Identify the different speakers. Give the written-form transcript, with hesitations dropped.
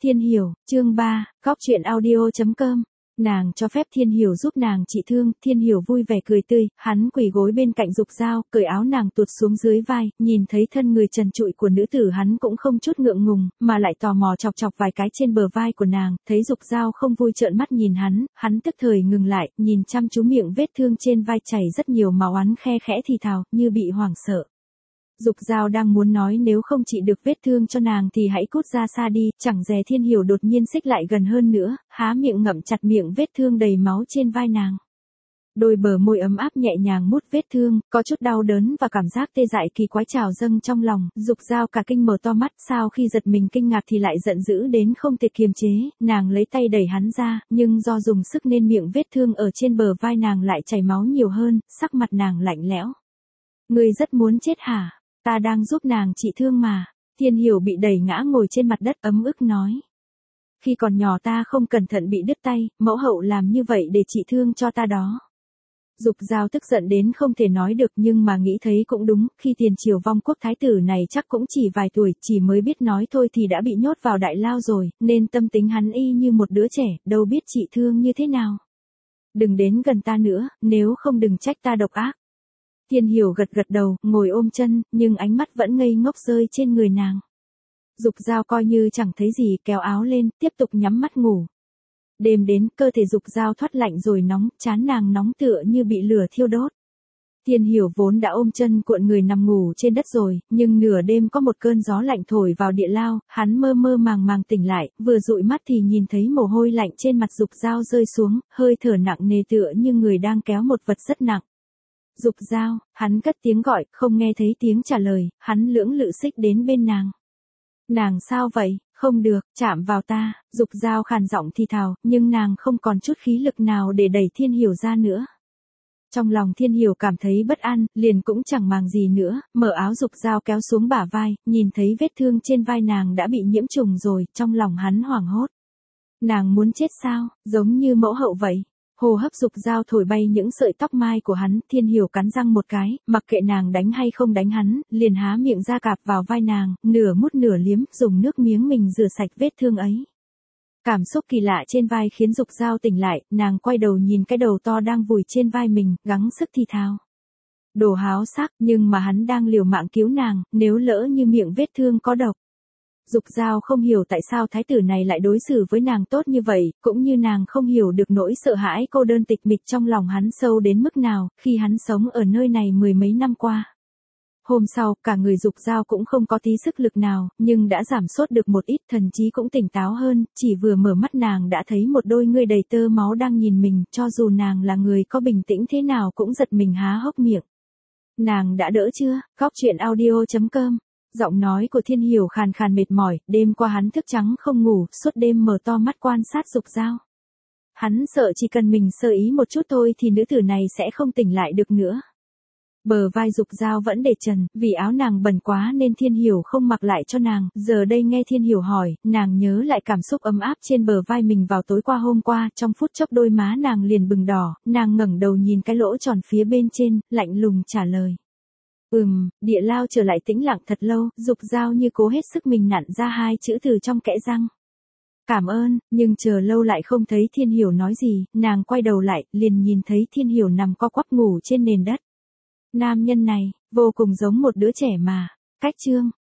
Speaker 1: Thiên Hiểu, chương 3, góc chuyện audio.com. Nàng cho phép Thiên Hiểu giúp nàng trị thương, Thiên Hiểu vui vẻ cười tươi, hắn quỳ gối bên cạnh Dục Dao, cởi áo nàng tuột xuống dưới vai, nhìn thấy thân người trần trụi của nữ tử hắn cũng không chút ngượng ngùng, mà lại tò mò chọc chọc vài cái trên bờ vai của nàng, thấy Dục Dao không vui trợn mắt nhìn hắn tức thời ngừng lại, nhìn chăm chú miệng vết thương trên vai chảy rất nhiều máu, hắn khe khẽ thì thào, như bị hoảng sợ. Dục Dao đang muốn nói nếu không trị được vết thương cho nàng thì hãy cút ra xa đi, chẳng dè Thiên Hiểu đột nhiên xích lại gần hơn nữa, há miệng ngậm chặt miệng vết thương đầy máu trên vai nàng. Đôi bờ môi ấm áp nhẹ nhàng mút vết thương, có chút đau đớn và cảm giác tê dại kỳ quái trào dâng trong lòng, Dục Dao cả kinh mở to mắt, sau khi giật mình kinh ngạc thì lại giận dữ đến không thể kiềm chế, nàng lấy tay đẩy hắn ra, nhưng do dùng sức nên miệng vết thương ở trên bờ vai nàng lại chảy máu nhiều hơn, sắc mặt nàng lạnh lẽo. Ngươi rất muốn chết hả? Ta đang giúp nàng trị thương mà. Thiên Hiểu bị đẩy ngã ngồi trên mặt đất ấm ức nói. Khi còn nhỏ ta không cẩn thận bị đứt tay, mẫu hậu làm như vậy để trị thương cho ta đó. Dục Dao tức giận đến không thể nói được, nhưng mà nghĩ thấy cũng đúng, khi Tiền Triều vong quốc thái tử này chắc cũng chỉ vài tuổi, chỉ mới biết nói thôi thì đã bị nhốt vào đại lao rồi, nên tâm tính hắn y như một đứa trẻ, đâu biết trị thương như thế nào. Đừng đến gần ta nữa, nếu không đừng trách ta độc ác. Thiên Hiểu gật gật đầu, ngồi ôm chân, nhưng ánh mắt vẫn ngây ngốc rơi trên người nàng. Dục Dao coi như chẳng thấy gì, kéo áo lên, tiếp tục nhắm mắt ngủ. Đêm đến, cơ thể Dục Dao thoát lạnh rồi nóng, trán nàng nóng tựa như bị lửa thiêu đốt. Thiên Hiểu vốn đã ôm chân cuộn người nằm ngủ trên đất rồi, nhưng nửa đêm có một cơn gió lạnh thổi vào địa lao, hắn mơ mơ màng màng tỉnh lại, vừa dụi mắt thì nhìn thấy mồ hôi lạnh trên mặt Dục Dao rơi xuống, hơi thở nặng nề tựa như người đang kéo một vật rất nặng. Dục Dao, hắn cất tiếng gọi, không nghe thấy tiếng trả lời, hắn lưỡng lự xích đến bên nàng. Nàng sao vậy? Không được, chạm vào ta, Dục Dao khàn giọng thì thào, nhưng nàng không còn chút khí lực nào để đẩy Thiên Hiểu ra nữa. Trong lòng Thiên Hiểu cảm thấy bất an, liền cũng chẳng màng gì nữa, mở áo Dục Dao kéo xuống bả vai, nhìn thấy vết thương trên vai nàng đã bị nhiễm trùng rồi, trong lòng hắn hoảng hốt. Nàng muốn chết sao, giống như mẫu hậu vậy. Hô hấp Dục Dao thổi bay những sợi tóc mai của hắn, Thiên Hiểu cắn răng một cái, mặc kệ nàng đánh hay không đánh hắn, liền há miệng ra cạp vào vai nàng, nửa mút nửa liếm, dùng nước miếng mình rửa sạch vết thương ấy. Cảm xúc kỳ lạ trên vai khiến Dục Dao tỉnh lại, nàng quay đầu nhìn cái đầu to đang vùi trên vai mình, gắng sức thì thào. Đồ háo sắc, nhưng mà hắn đang liều mạng cứu nàng, nếu lỡ như miệng vết thương có độc. Dục Dao không hiểu tại sao thái tử này lại đối xử với nàng tốt như vậy, cũng như nàng không hiểu được nỗi sợ hãi cô đơn tịch mịch trong lòng hắn sâu đến mức nào, khi hắn sống ở nơi này mười mấy năm qua. Hôm sau, cả người Dục Dao cũng không có tí sức lực nào, nhưng đã giảm sốt được một ít, thần trí cũng tỉnh táo hơn, chỉ vừa mở mắt nàng đã thấy một đôi ngươi đầy tơ máu đang nhìn mình, cho dù nàng là người có bình tĩnh thế nào cũng giật mình há hốc miệng. Nàng đã đỡ chưa? Góc chuyện audio.com. Giọng nói của Thiên Hiểu khàn khàn mệt mỏi, đêm qua hắn thức trắng không ngủ, suốt đêm mở to mắt quan sát Dục Dao. Hắn sợ chỉ cần mình sơ ý một chút thôi thì nữ tử này sẽ không tỉnh lại được nữa. Bờ vai Dục Dao vẫn để trần, vì áo nàng bẩn quá nên Thiên Hiểu không mặc lại cho nàng, giờ đây nghe Thiên Hiểu hỏi, nàng nhớ lại cảm xúc ấm áp trên bờ vai mình vào tối qua hôm qua, trong phút chốc đôi má nàng liền bừng đỏ, nàng ngẩng đầu nhìn cái lỗ tròn phía bên trên, lạnh lùng trả lời. Địa lao trở lại tĩnh lặng thật lâu, Dục Dao như cố hết sức mình nặn ra hai chữ từ trong kẽ răng. Cảm ơn, nhưng chờ lâu lại không thấy Thiên Hiểu nói gì, nàng quay đầu lại, liền nhìn thấy Thiên Hiểu nằm co quắp ngủ trên nền đất. Nam nhân này, vô cùng giống một đứa trẻ mà. Cách chương.